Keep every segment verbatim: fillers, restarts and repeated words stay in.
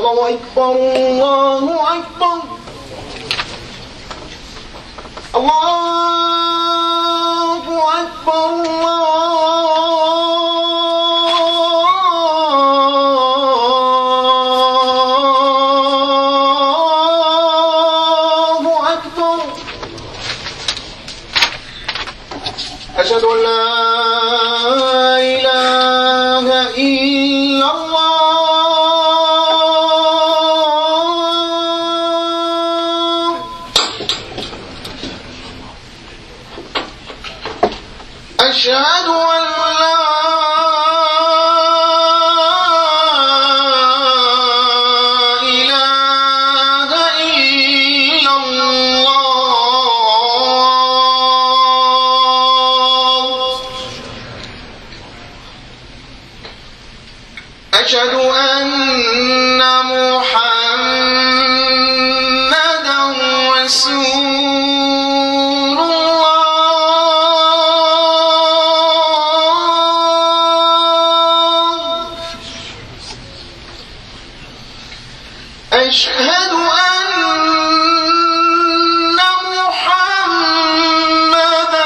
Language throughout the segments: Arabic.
الله أكبر الله أكبر الله أكبر الله أكبر. أشهد أن لا إله إلا الله. أشهد أن لا إله إلا الله. أشهد أن محمدا رسول أشهد أن محمدا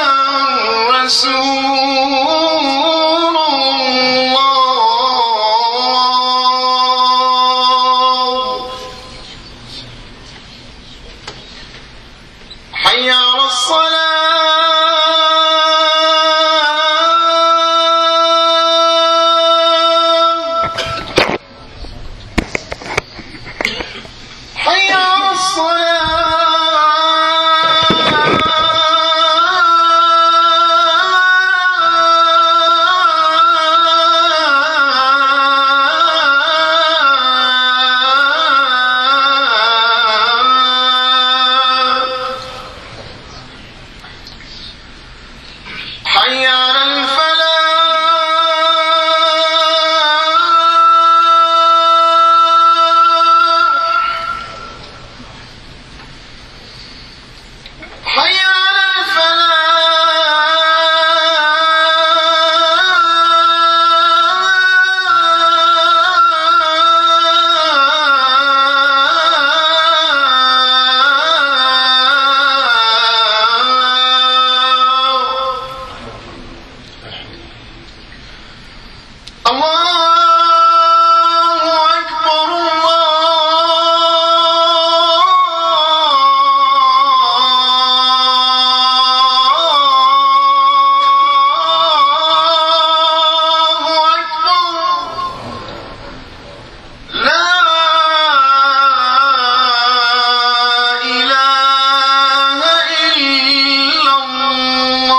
رسول الله. حي على الصلاة. حي على الصلاة. حي على الفلاح. حي على الفلاح. الله أكبر الله أكبر. لا إله إلا الله.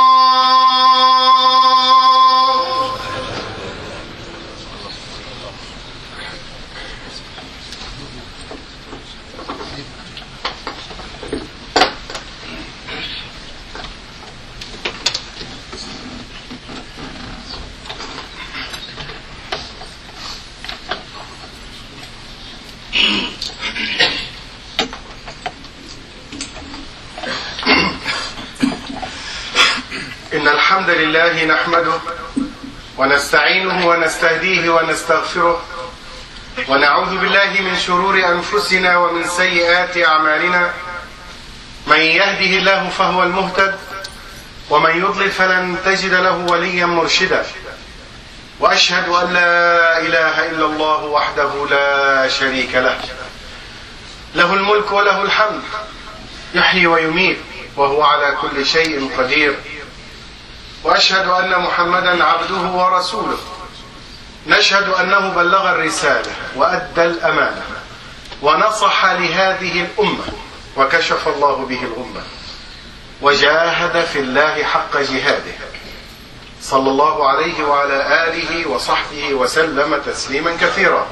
إن الحمد لله نحمده ونستعينه ونستهديه ونستغفره ونعوذ بالله من شرور أنفسنا ومن سيئات أعمالنا. من يهده الله فهو المهتد ومن يضلل فلن تجد له وليا مرشدا. وأشهد أن لا إله إلا الله وحده لا شريك له، له الملك وله الحمد، يحيي ويميت وهو على كل شيء قدير. وأشهد أن محمدا عبده ورسوله. نشهد أنه بلغ الرسالة وأدى الأمانة ونصح لهذه الأمة وكشف الله به الغمة وجاهد في الله حق جهاده، صلى الله عليه وعلى آله وصحبه وسلم تسليما كثيرا.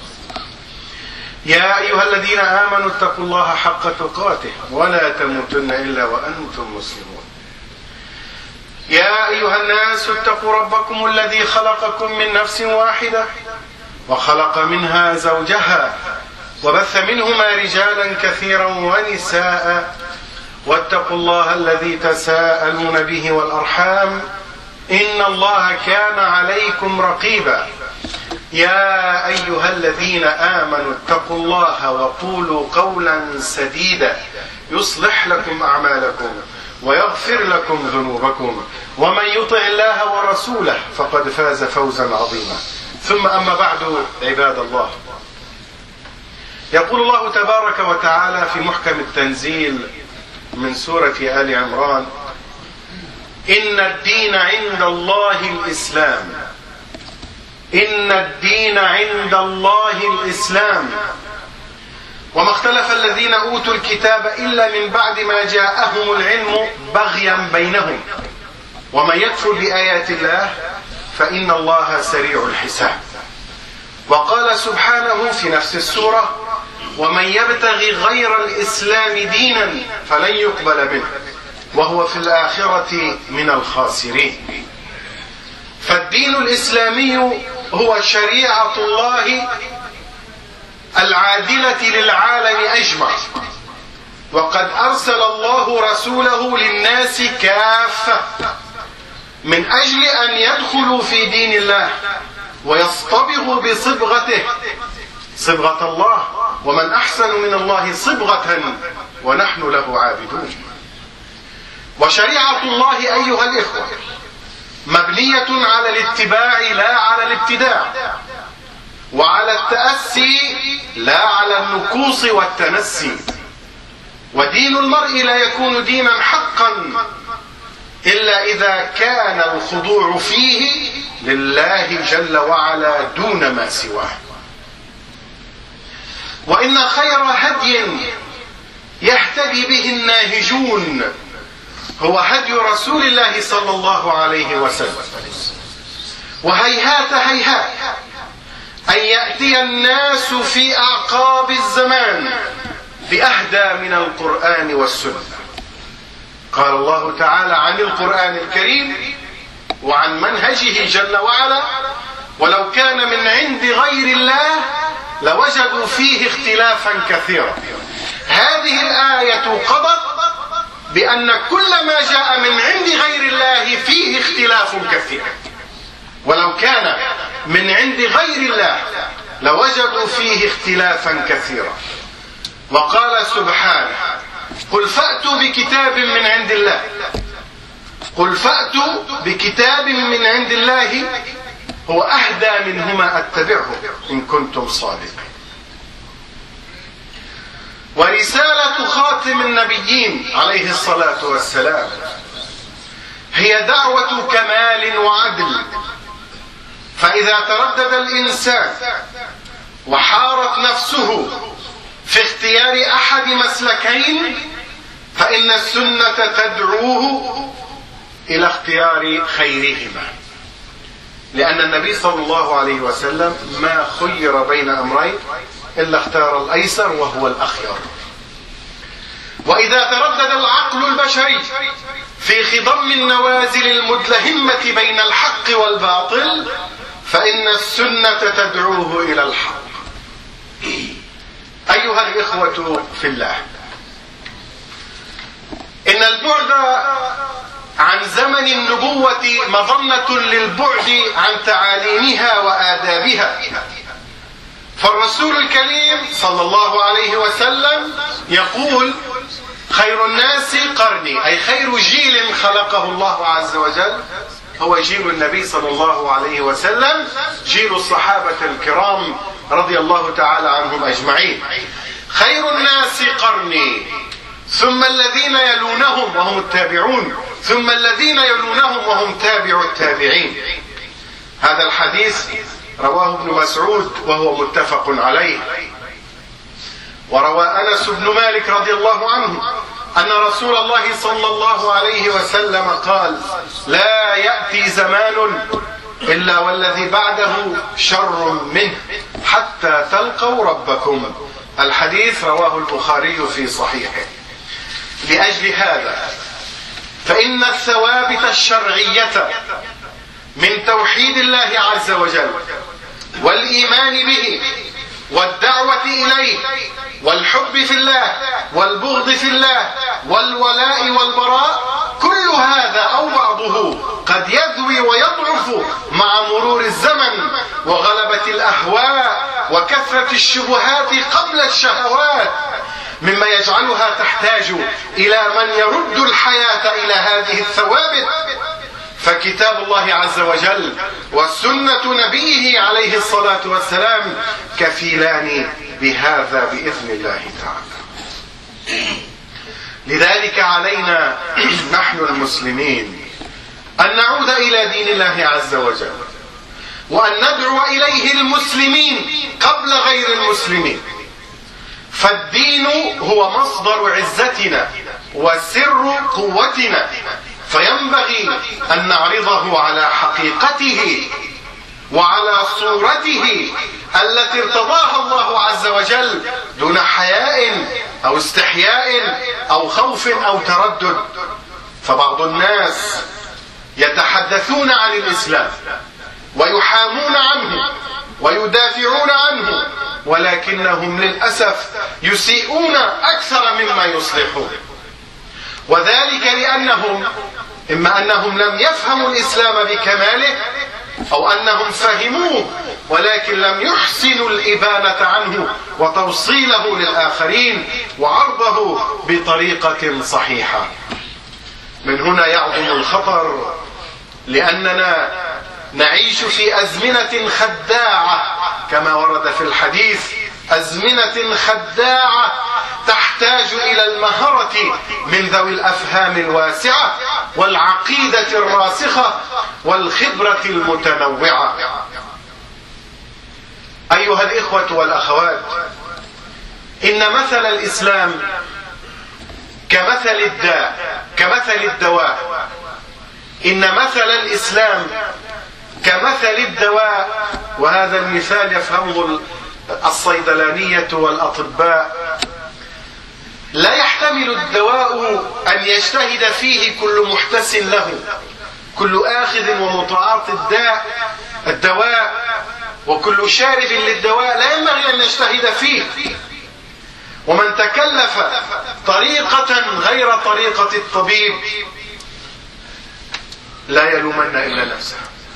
يا أيها الذين آمنوا اتقوا الله حق تقاته ولا تموتن إلا وأنتم مسلمون. يا أيها الناس اتقوا ربكم الذي خلقكم من نفس واحدة وخلق منها زوجها وبث منهما رجالا كثيرا ونساء واتقوا الله الذي تساءلون به والأرحام إن الله كان عليكم رقيبا. يا أيها الذين آمنوا اتقوا الله وقولوا قولا سديدا يصلح لكم أعمالكم ويغفر لكم ذنوبكم ومن يطع الله ورسوله فقد فاز فوزا عظيما. ثم أما بعد، عباد الله، يقول الله تبارك وتعالى في محكم التنزيل من سورة آل عمران: إن الدين عند الله الإسلام إن الدين عند الله الإسلام وما اختلف الذين أوتوا الكتاب إلا من بعد ما جاءهم العلم بغيا بينهم ومن يكفر بآيات الله فإن الله سريع الحساب. وقال سبحانه في نفس السورة: ومن يبتغي غير الإسلام دينا فلن يقبل منه وهو في الآخرة من الخاسرين. فالدين الإسلامي هو شريعة الله العادلة للعالم أجمع، وقد أرسل الله رسوله للناس كافة من أجل أن يدخلوا في دين الله ويصطبغوا بصبغته، صبغة الله، ومن أحسن من الله صبغة ونحن له عابدون. وشريعة الله أيها الإخوة مبنية على الاتباع لا على الابتداع، وعلى التأسي لا على النكوص والتنسي. ودين المرء لا يكون دينا حقا إلا إذا كان الخضوع فيه لله جل وعلا دون ما سواه. وإن خير هدي يهتدي به الناهجون هو هدي رسول الله صلى الله عليه وسلم. وهيهات هيهات أن يأتي الناس في أعقاب الزمان بأهدى من القرآن والسنة. قال الله تعالى عن القرآن الكريم وعن منهجه جل وعلا: ولو كان من عند غير الله لوجدوا فيه اختلافا كثيرا. هذه الآية قضت بأن كل ما جاء من عند غير الله فيه اختلاف كثير، ولو كان من عند غير الله لوجدوا فيه اختلافا كثيرا. وقال سبحانه: قل فأتوا بكتاب من عند الله قل فأتوا بكتاب من عند الله هو أهدى منهما أتبعه إن كنتم صادقين. ورسالة خاتم النبيين عليه الصلاة والسلام هي دعوة كمال وعدل. فإذا تردد الإنسان وحارت نفسه في اختيار أحد مسلكين فإن السنة تدعوه إلى اختيار خيرهما، لأن النبي صلى الله عليه وسلم ما خير بين أمرين إلا اختار الأيسر وهو الأخير. وإذا تردد العقل البشري في خضم النوازل المدلهمة بين الحق والباطل فإن السنة تدعوه إلى الحق. أيها الإخوة في الله، إن البعد عن زمن النبوة مظنة للبعد عن تعاليمها وآدابها. فالرسول الكريم صلى الله عليه وسلم يقول: خير الناس قرني، أي خير جيل خلقه الله عز وجل هو جيل النبي صلى الله عليه وسلم، جيل الصحابة الكرام رضي الله تعالى عنهم أجمعين. خير الناس قرني ثم الذين يلونهم وهم التابعون ثم الذين يلونهم وهم تابع التابعين. هذا الحديث رواه ابن مسعود وهو متفق عليه. وروى أنس بن مالك رضي الله عنه أن رسول الله صلى الله عليه وسلم قال: لا يأتي زمان إلا والذي بعده شر منه حتى تلقوا ربكم. الحديث رواه البخاري في صحيحه. لأجل هذا فإن الثوابت الشرعية من توحيد الله عز وجل والإيمان به والدعوة إليه والحب في الله والبغض في الله والولاء والبراء كل هذا أو بعضه قد يذوي ويضعف مع مرور الزمن وغلبة الأهواء وكثرة الشبهات قبل الشهوات، مما يجعلها تحتاج إلى من يرد الحياة إلى هذه الثوابت. فكتاب الله عز وجل وسنة نبيه عليه الصلاة والسلام كفيلان بهذا بإذن الله تعالى. لذلك علينا نحن المسلمين أن نعود إلى دين الله عز وجل، وأن ندعو إليه المسلمين قبل غير المسلمين. فالدين هو مصدر عزتنا وسر قوتنا، فينبغي أن نعرضه على حقيقته وعلى صورته التي ارتضاها الله عز وجل دون حياء أو استحياء أو خوف أو تردد. فبعض الناس يتحدثون عن الإسلام ويحامون عنه ويدافعون عنه، ولكنهم للأسف يسيئون أكثر مما يصلحون، وذلك لأنهم إما أنهم لم يفهموا الإسلام بكماله، أو أنهم فهموه ولكن لم يحسنوا الإبانة عنه وتوصيله للآخرين وعرضه بطريقة صحيحة. من هنا يعظم الخطر، لأننا نعيش في أزمنة خداعة كما ورد في الحديث، أزمنة خداعة تحتاج إلى المهرة من ذوي الأفهام الواسعة والعقيدة الراسخة والخبرة المتنوعة. أيها الإخوة والأخوات، إن مثل الإسلام كمثل الداء كمثل الدواء إن مثل الإسلام كمثل الدواء، وهذا المثال يفهمه الصيدلانية والأطباء. لا يحتمل الدواء أن يجتهد فيه كل محتس له، كل آخذ ومتعاطي الداء الدواء وكل شارب للدواء لا ينبغي أن يجتهد فيه. ومن تكلف طريقة غير طريقة الطبيب لا يلومن إلا نفسه.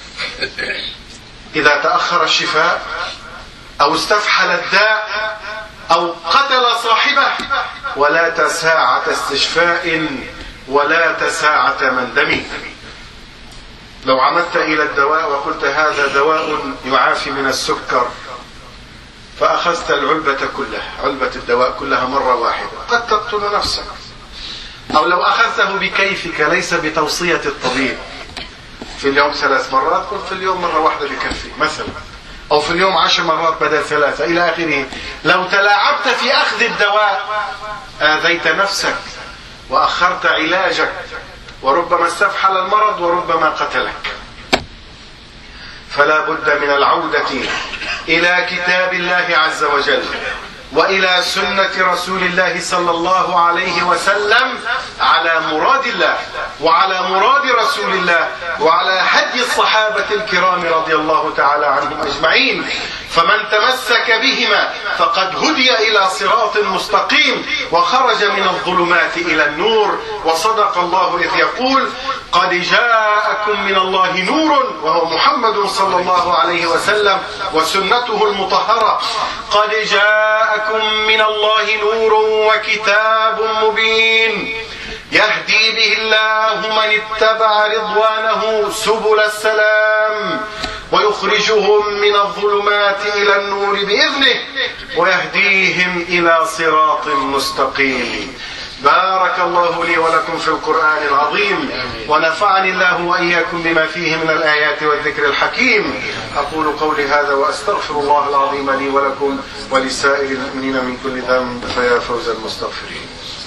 إذا تأخر الشفاء أو استفحل الداء أو قتل صاحبه ولا تساعة استشفاء ولا تساعة مندم. لو عمدت إلى الدواء وقلت هذا دواء يعافي من السكر، فأخذت العلبة كلها، علبة الدواء كلها مرة واحدة، قد تقتل نفسك. أو لو أخذته بكيفك ليس بتوصية الطبيب، في اليوم ثلاث مرات، قلت في اليوم مرة واحدة بكفي مثلا، أو في اليوم عشر مرات بدل ثلاثة إلى آخره. لو تلاعبت في أخذ الدواء آذيت نفسك وأخرت علاجك، وربما استفحل المرض وربما قتلك. فلا بد من العودة إلى كتاب الله عز وجل وإلى سنة رسول الله صلى الله عليه وسلم على مراد الله وعلى مراد رسول الله وعلى هدي الصحابة الكرام رضي الله تعالى عنهم أجمعين. فمن تمسك بهما فقد هدي إلى صراط مستقيم وخرج من الظلمات إلى النور. وصدق الله إذ يقول: قد جاءكم من الله نور، وهو محمد صلى الله عليه وسلم وسنته المطهرة. قد جاءكم من الله نور وكتاب مبين يهدي به الله من اتبع رضوانه سبل السلام ويخرجهم من الظلمات إلى النور بإذنه ويهديهم إلى صراط مستقيم. بارك الله لي ولكم في القرآن العظيم، ونفعني الله وإياكم بما فيه من الآيات والذكر الحكيم. أقول قولي هذا وأستغفر الله العظيم لي ولكم ولسائر المؤمنين من كل ذنب، فيا فوز المستغفرين.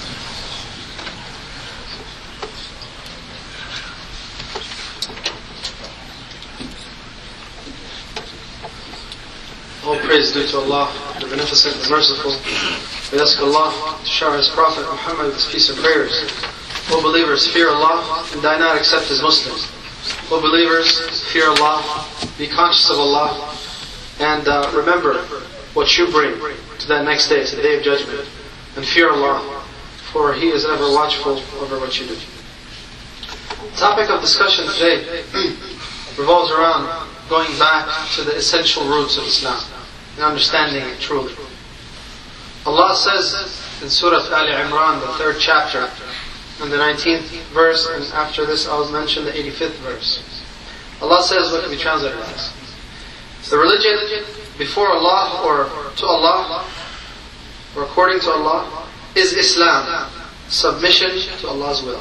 All praise due to Allah, the Beneficent and Merciful. We ask Allah to shower His Prophet Muhammad with His peace and prayers. O believers, fear Allah and die not except as Muslims. O believers, fear Allah, be conscious of Allah, and uh, remember what you bring to that next day, to the Day of Judgment. And fear Allah, for He is ever watchful over what you do. The topic of discussion today revolves around going back to the essential roots of Islam and understanding it truly. Allah says in Surah Ali Imran, the third chapter, and the nineteenth verse, and after this I'll mention the eighty-fifth verse. Allah says, what can be translated as? The religion before Allah, or to Allah, or according to Allah, is Islam, submission to Allah's will.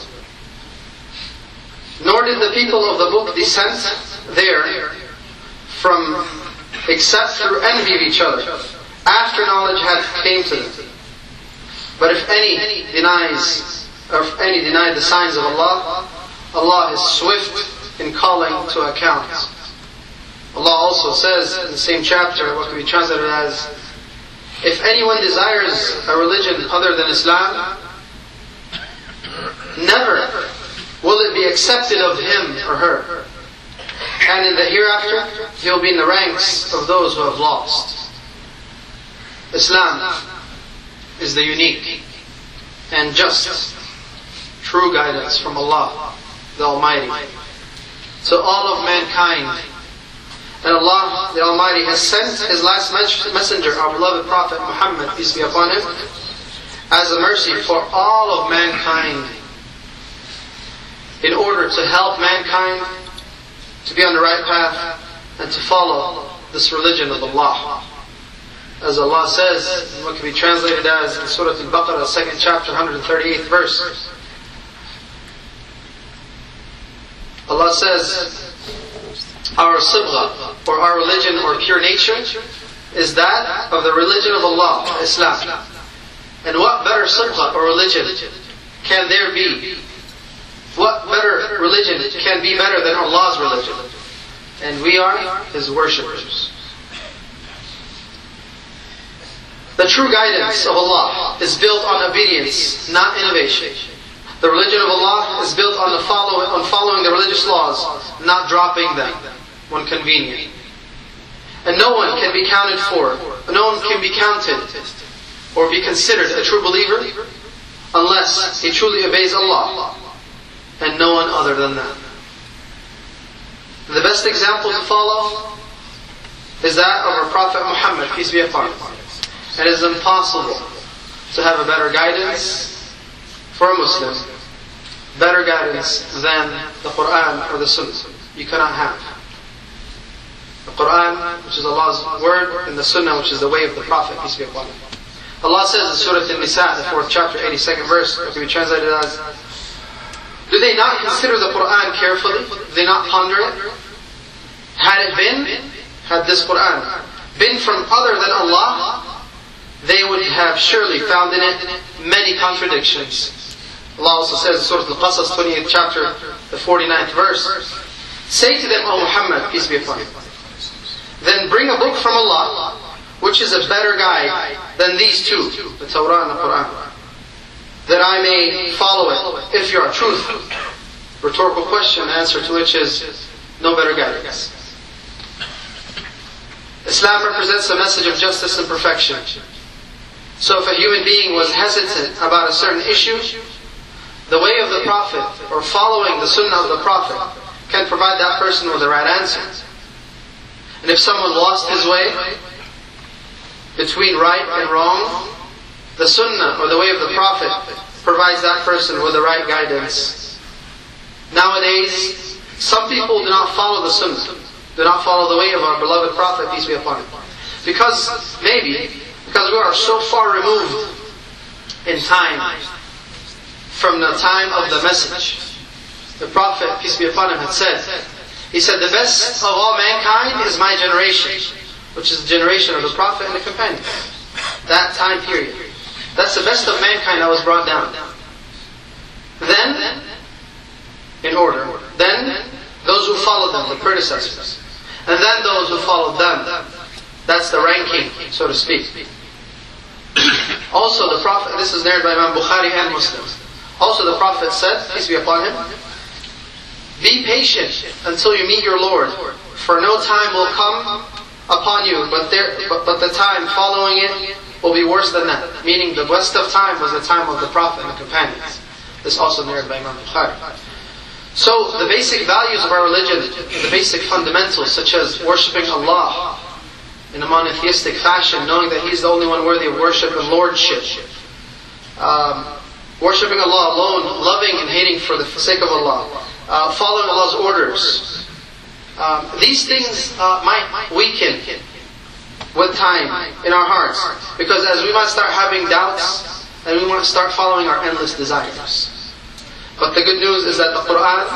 Nor did the people of the book descend there from except through envy of each other, after knowledge had came to them. But if any denies, or if any deny the signs of Allah, Allah is swift in calling to account. Allah also says in the same chapter, what can be translated as, if anyone desires a religion other than Islam, never will it be accepted of him or her. And in the hereafter, he will be in the ranks of those who have lost. Islam is the unique and just, true guidance from Allah, the Almighty, to all of mankind. And Allah, the Almighty, has sent His last messenger, our beloved Prophet Muhammad, peace be upon him, as a mercy for all of mankind, in order to help mankind to be on the right path and to follow this religion of Allah. As Allah says, what can be translated as in Surah Al-Baqarah, second chapter, one hundred thirty-eighth verse. Allah says, our sibgha, or our religion or pure nature, is that of the religion of Allah, Islam. And what better sibgha or religion can there be? What better religion can be better than Allah's religion? And we are His worshippers. The true guidance of Allah is built on obedience, not innovation. The religion of Allah is built on the follow, on following the religious laws, not dropping them when convenient. And no one can be counted for, no one can be counted or be considered a true believer unless he truly obeys Allah and no one other than that. The best example to follow is that of our Prophet Muhammad, peace be upon him. It is impossible to have a better guidance for a Muslim, better guidance than the Quran or the Sunnah. You cannot have. The Quran, which is Allah's word, and the Sunnah, which is the way of the Prophet, peace be upon him. Allah says in Surah An-Nisa, the fourth chapter, eighty-second verse, it can be translated as, do they not consider the Quran carefully? Do they not ponder it? Had it been, had this Quran been from other than Allah, they would have surely found in it many contradictions. Allah also says in Surah Al-Qasas, twenty-eighth chapter, the forty-ninth verse, say to them, O Muhammad, peace be upon him, then bring a book from Allah, which is a better guide than these two, the Torah and the Quran, that I may follow it, if you are truthful. Rhetorical question, the answer to which is, no better guidance. Islam represents a message of justice and perfection. So if a human being was hesitant about a certain issue, the way of the Prophet, or following the Sunnah of the Prophet, can provide that person with the right answer. And if someone lost his way between right and wrong, the Sunnah, or the way of the Prophet, provides that person with the right guidance. Nowadays, some people do not follow the Sunnah, do not follow the way of our beloved Prophet, peace be upon him. Because, maybe, because we are so far removed in time from the time of the message. The Prophet, peace be upon him, had said, he said, the best of all mankind is my generation, which is the generation of the Prophet and the companions. That time period. That's the best of mankind that was brought down. Then, in order, then those who followed them, the predecessors, and then those who followed them. That's the ranking, so to speak. Also the Prophet, this is narrated by Imam Bukhari and Muslim. Also the Prophet said, peace be upon him, be patient until you meet your Lord, for no time will come upon you, but, there, but, but the time following it will be worse than that. Meaning the best of time was the time of the Prophet and the companions. This also narrated by Imam Bukhari. So the basic values of our religion, the basic fundamentals such as worshipping Allah in a monotheistic fashion, knowing that He's the only one worthy of worship and lordship, um, worshipping Allah alone, loving and hating for the sake of Allah, uh, following Allah's orders. Um, these things uh, might weaken with time in our hearts, because as we might start having doubts and we might start following our endless desires. But the good news is that the Quran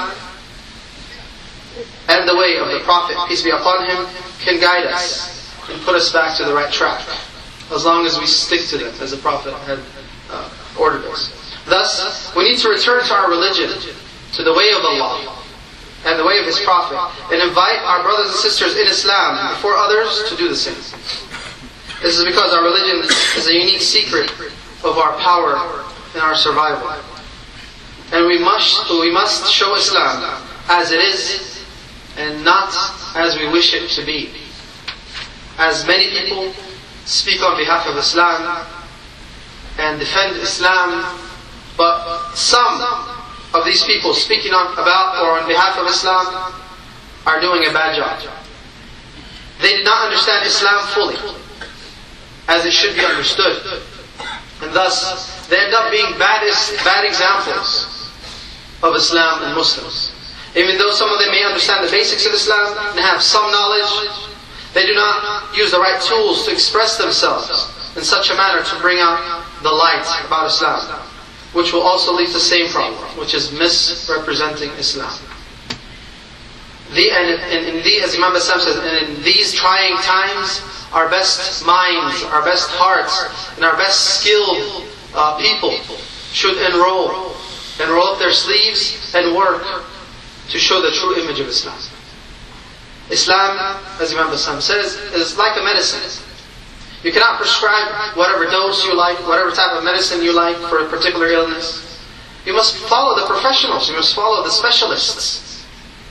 and the way of the Prophet, peace be upon him, can guide us and put us back to the right track, as long as we stick to them, as the Prophet had uh, ordered us. Thus, we need to return to our religion, to the way of Allah and the way of His Prophet, and invite our brothers and sisters in Islam before others to do the same. This is because our religion is a unique secret of our power and our survival. And we must, we must show Islam as it is and not as we wish it to be. As many people speak on behalf of Islam and defend Islam, but some of these people speaking on, about or on behalf of Islam are doing a bad job. They did not understand Islam fully, as it should be understood. And thus, they end up being bad, bad examples of Islam and Muslims. Even though some of them may understand the basics of Islam and have some knowledge, they do not use the right tools to express themselves in such a manner to bring out the light about Islam, which will also lead to the same problem, which is misrepresenting Islam. The, and, and, and the, as Imam Bassam says, and in these trying times, our best minds, our best hearts, and our best skilled uh, people should enroll, enroll up their sleeves and work to show the true image of Islam. Islam, as Imam Bassam says, is like a medicine. You cannot prescribe whatever dose you like, whatever type of medicine you like for a particular illness. You must follow the professionals, you must follow the specialists.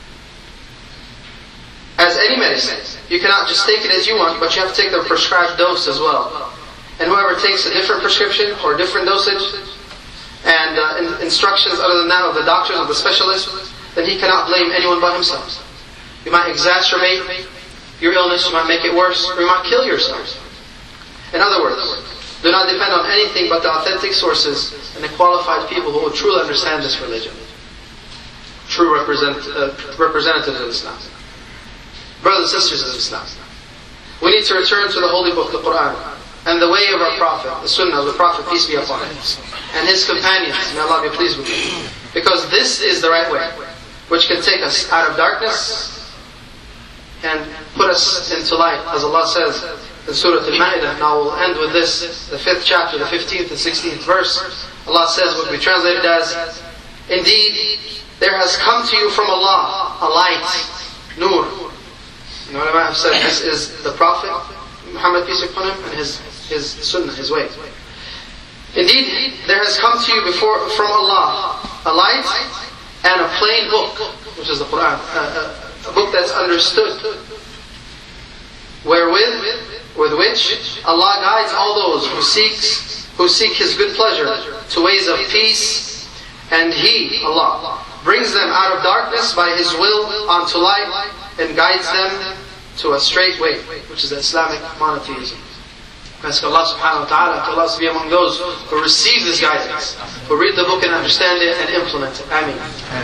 As any medicine, you cannot just take it as you want, but you have to take the prescribed dose as well. And whoever takes a different prescription or a different dosage, and uh, in, instructions other than that of the doctors, of the specialists, then he cannot blame anyone but himself. You might exacerbate your illness, you might make it worse, or you might kill yourself. In other words, do not depend on anything but the authentic sources and the qualified people who will truly understand this religion. True represent, uh, representatives of Islam. Brothers and sisters of Islam, we need to return to the holy book, the Quran, and the way of our Prophet, the Sunnah of the Prophet, peace be upon him, and his companions, may Allah be pleased with them. Because this is the right way, which can take us out of darkness and put us into light, as Allah says in Surah Al-Ma'idah. Now we'll end with this, the fifth chapter, the fifteenth and sixteenth verse. Allah says, what we translated as, indeed, there has come to you from Allah a light, nur. And the ulama have said this is the Prophet, Muhammad, peace be upon him, and his, his sunnah, his way. Indeed, there has come to you before from Allah a light and a plain book, which is the Quran, a, a, a book that's understood, wherewith, with which Allah guides all those who seeks, who seek His good pleasure to ways of peace, and He, Allah, brings them out of darkness by His will onto light and guides them to a straight way, which is the Islamic monotheism. Ask Allah subhanahu wa ta'ala to allow us to be among those who receive this guidance, who read the book and understand it and implement it. Ameen.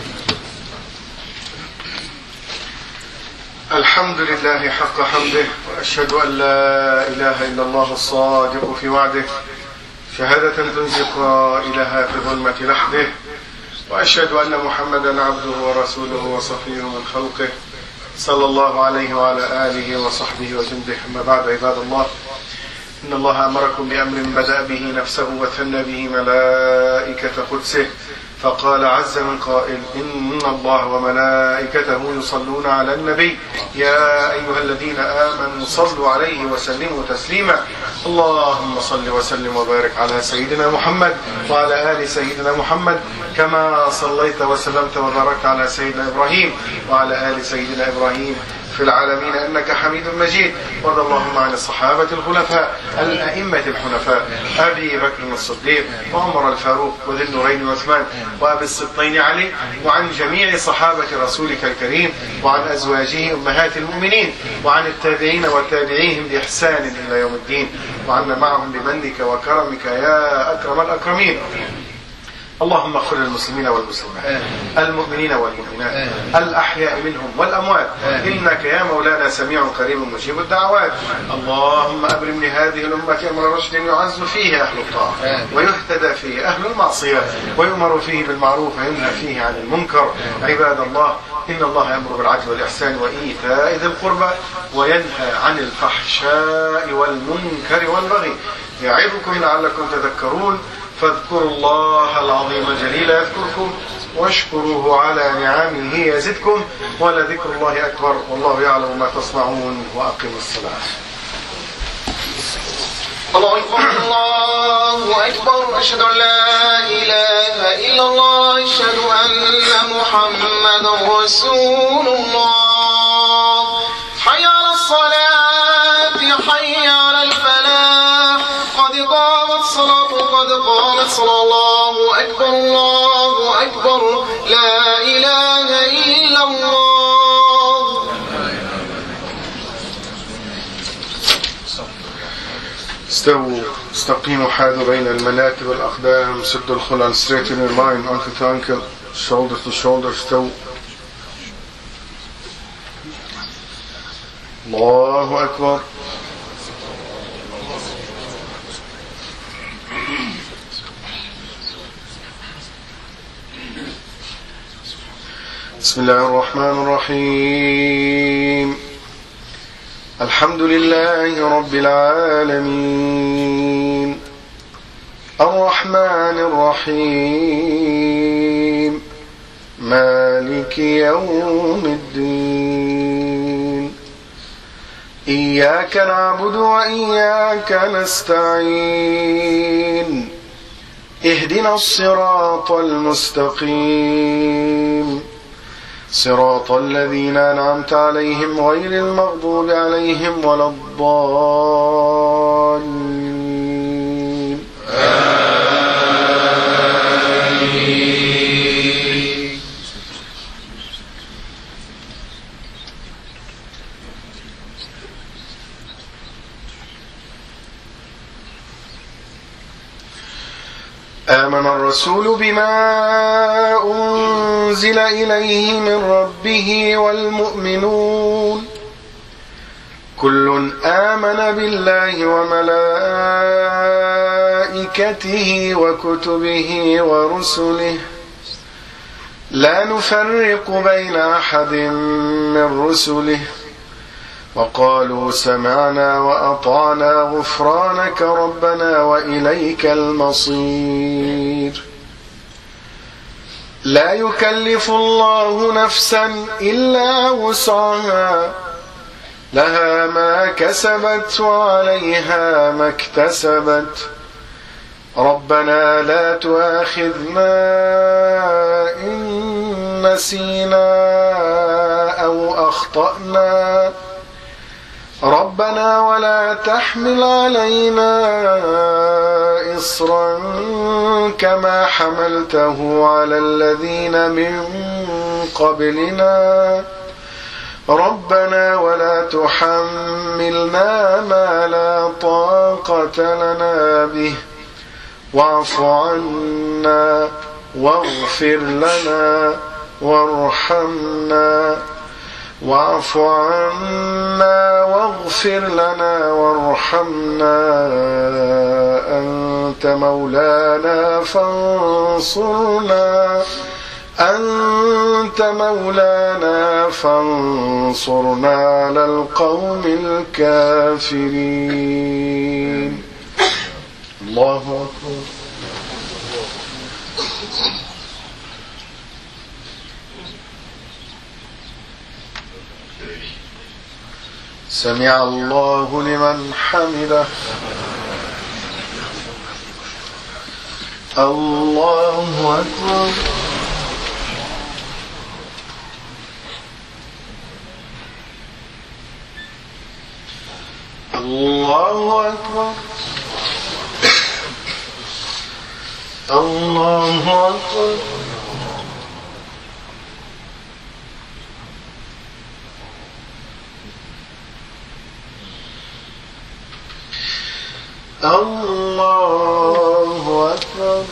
الحمد لله حق حمده وأشهد أن لا إله إلا الله الصادق في وعده شهادة تنجي قائلها في ظلمة لحده وأشهد أن محمدا عبده ورسوله وصفيه من خلقه صلى الله عليه وعلى آله وصحبه وجنده. أما بعد، عباد الله، إن الله أمركم بأمر بدأ به نفسه وثنى به ملائكة قدسه فقال عز من قائل إن الله وملائكته يصلون على النبي يا أيها الذين آمنوا صلوا عليه وسلموا تسليما اللهم صل وسلم وبارك على سيدنا محمد وعلى آل سيدنا محمد كما صليت وسلمت وباركت على سيدنا إبراهيم وعلى آل سيدنا إبراهيم في العالمين إنك حميد مجيد. وارض اللهم عن الصحابة الخلفاء الأئمة الحنفاء أبي بكر الصديق وعمر الفاروق وذي النورين وعثمان وأبي السبطين علي، وعن جميع صحابة رسولك الكريم، وعن أزواجه أمهات المؤمنين، وعن التابعين وتابعيهم بإحسان إلى يوم الدين، وعنا معهم بمنك وكرمك يا أكرم الأكرمين. اللهم اغفر للمسلمين والمسلمات، المؤمنين والمؤمنات، الأحياء منهم والأموات، إنك يا مولانا سميع قريب مجيب الدعوات. اللهم أبرم لهذه الأمة أمر رشد يعز فيه أهل الطاعة ويهتدى فيه أهل المعصية، ويؤمر فيه بالمعروف وينهى فيه عن المنكر. عباد الله، إن الله يأمر بالعدل والإحسان وإيتاء ذي القربى وينهى عن الفحشاء والمنكر والبغي، يعظكم لعلكم تذكرون. فاذكروا الله العظيم الجليل يذكركم، واشكروه على نعمه يزدكم، ولذكر الله أكبر، والله يعلم ما تصنعون. وأقيموا الصلاة. الله أكبر الله أكبر، أشهد أن لا إله إلا الله، أشهد أن محمدا رسول الله. حي على الصلاة، حي على الفلاح، قد قامت الصلاة، قد قامت الصلاة. الله أكبر الله أكبر، لا إله إلا الله. استووا استقيموا، حاذوا بين المناكب والأقدام، سدوا الخلل، straighten your line, ankle to ankle, shoulder to shoulder. استووا. الله أكبر. بسم الله الرحمن الرحيم. الحمد لله رب العالمين، الرحمن الرحيم، مالك يوم الدين. إياك نعبد وإياك نستعين، اهدنا الصراط المستقيم، صراط الذين أنعمت عليهم غير المغضوب عليهم ولا الضالين. آمين. آمن الرسول بما أنزل إليه من ربه والمؤمنون كل آمن بالله وملائكته وكتبه ورسله لا نفرق بين أحد من رسله وقالوا سمعنا وأطعنا غفرانك ربنا وإليك المصير. لا يكلف الله نفسا إلا وسعها، لها ما كسبت وعليها ما اكتسبت. ربنا لا تؤاخذنا إن نسينا أو أخطأنا، ربنا ولا تحمل علينا إصرا كما حملته على الذين من قبلنا، ربنا ولا تحملنا ما لا طاقة لنا به، واعف عنا واغفر لنا وارحمنا، واعف عنا واغفر لنا وارحمنا، أنت مولانا فانصرنا، أنت مولانا فانصرنا على القوم الكافرين. الله أكبر. سمع الله لمن حمده. الله أكبر. الله أكبر الله أكبر الله أكبر.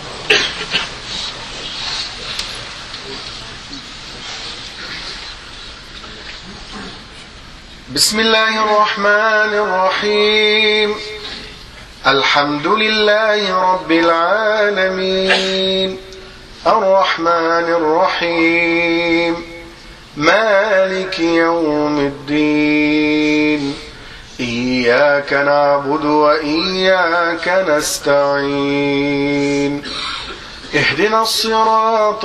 بسم الله الرحمن الرحيم. الحمد لله رب العالمين الرحمن الرحيم مالك يوم الدين إياك نعبد وإياك نستعين اهدنا الصراط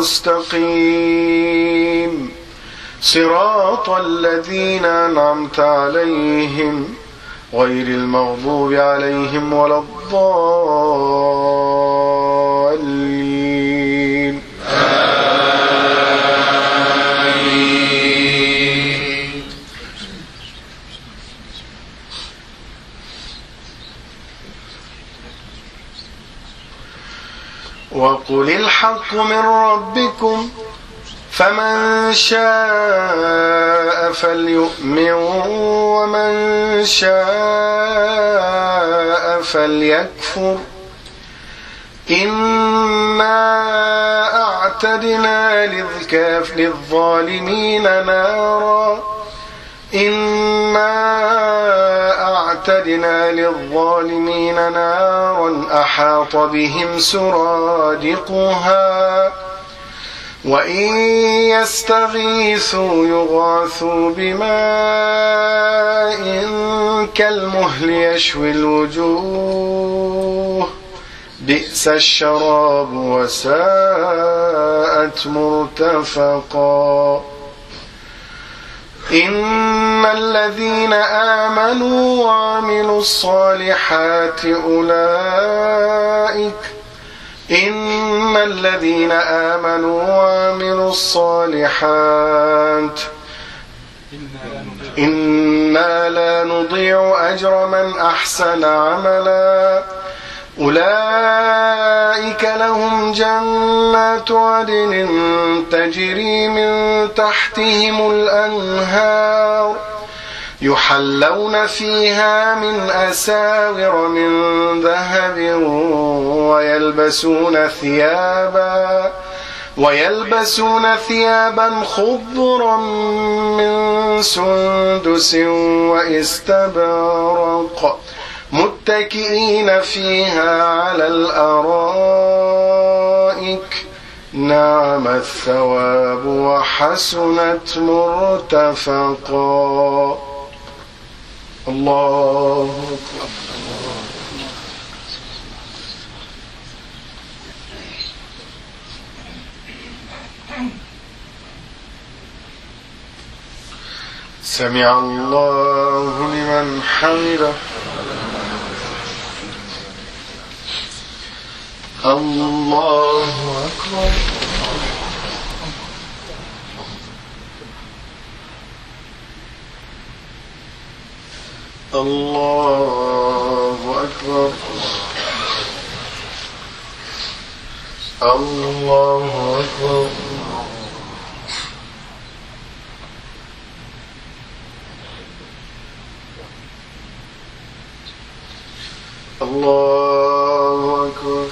المستقيم صراط الذين أنعمت عليهم غير المغضوب عليهم ولا الضالين آمين. وقل الحق من ربكم فمن شاء فليؤمن ومن شاء فليكفر إنا أعتدنا للظالمين نارا إنا أعتدنا للظالمين نارا أحاط بهم سرادقها وإن يستغيثوا يغاثوا بماء كالمهل يشوي الوجوه بئس الشراب وساءت مرتفقا إن الذين آمنوا وعملوا الصالحات أولئك إن الذين آمنوا وعملوا الصالحات إنا لا نضيع أجر من أحسن عملا أولئك لهم جنات عدن تجري من تحتهم الأنهار يحلون فيها من أساور من ذهب ويلبسون ثيابا ويلبسون ثيابا خضرا من سندس واستبرق متكئين فيها على الأرائك نعم الثواب وحسنت مرتفقا. الله أكبر. سمع الله لمن حمده. الله أكبر. الله أكبر. الله أكبر. الله أكبر.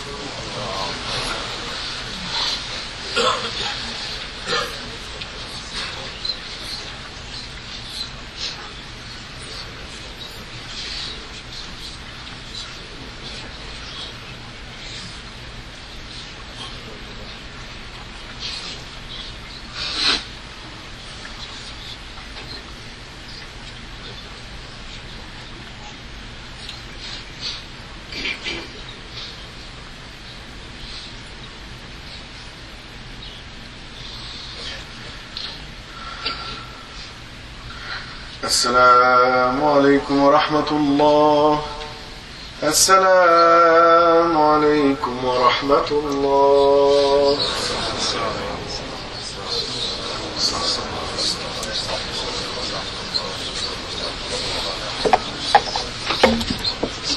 السلام عليكم ورحمة الله. السلام عليكم ورحمة الله.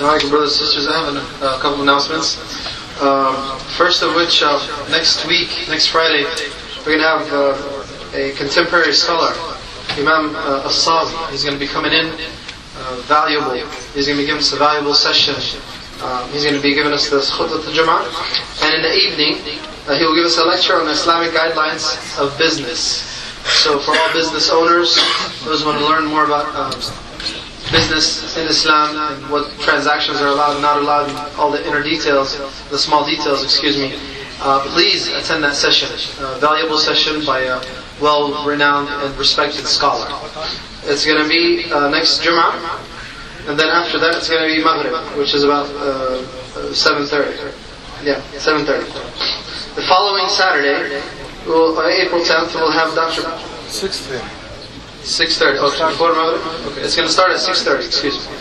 Assalamu alaikum, brothers and sisters. I have a, a couple of announcements. Um, first of which, uh, next week, next Friday, we're going to have uh, a contemporary scholar, Imam uh, As-Sawi. He's going to be coming in, uh, valuable. He's going to be giving us a valuable session. Uh, he's going to be giving us the Khutbah al-Jum'ah. And in the evening, uh, he will give us a lecture on the Islamic guidelines of business. So for all business owners, those who want to learn more about um, business in Islam and what transactions are allowed and not allowed, and all the inner details, the small details, excuse me, uh, please attend that session. A valuable session by a well-renowned and respected scholar. It's going to be uh, next Jum'ah, and then after that it's going to be Maghrib, which is about uh, seven thirty. Yeah, seven thirty. The following Saturday, we'll, uh, April tenth, we'll have Doctor six thirty. six thirty. Oh, before Maghrib? Okay, it's going to start at six thirty, excuse me.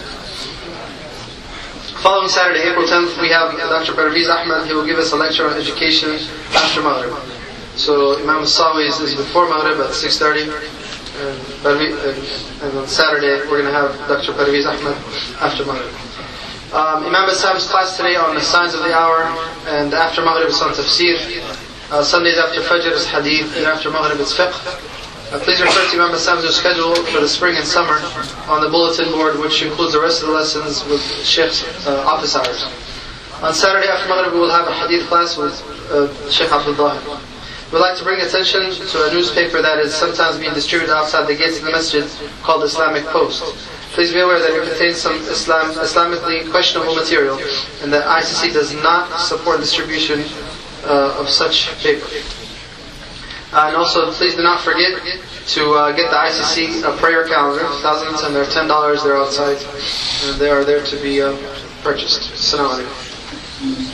Following Saturday, April tenth, we have Doctor Parviz Ahmed. He will give us a lecture on education after Maghrib. So Imam As-Sawi is, is before Maghrib at six thirty. And, and on Saturday, we're going to have Doctor Parviz Ahmed after Maghrib. Um, Imam As-Sawi's class today on the signs of the hour, and after Maghrib is on tafsir. Uh, Sundays after Fajr is hadith, and after Maghrib it's fiqh. Uh, please refer to Imam As-Sawi's schedule for the spring and summer on the bulletin board, which includes the rest of the lessons with Sheikh's uh, office hours. On Saturday after Maghrib we will have a hadith class with uh, Sheikh Abdul Dahir. We'd like to bring attention to a newspaper that is sometimes being distributed outside the gates of the masjid called Islamic Post. Please be aware that it contains some Islam, Islamically questionable material, and that I C C does not support distribution uh, of such paper. Uh, and also, please do not forget to uh, get the I C C uh, prayer calendar, thousands, and they're ten dollars. They're outside, and they are there to be uh, purchased. Assalamu alaikum.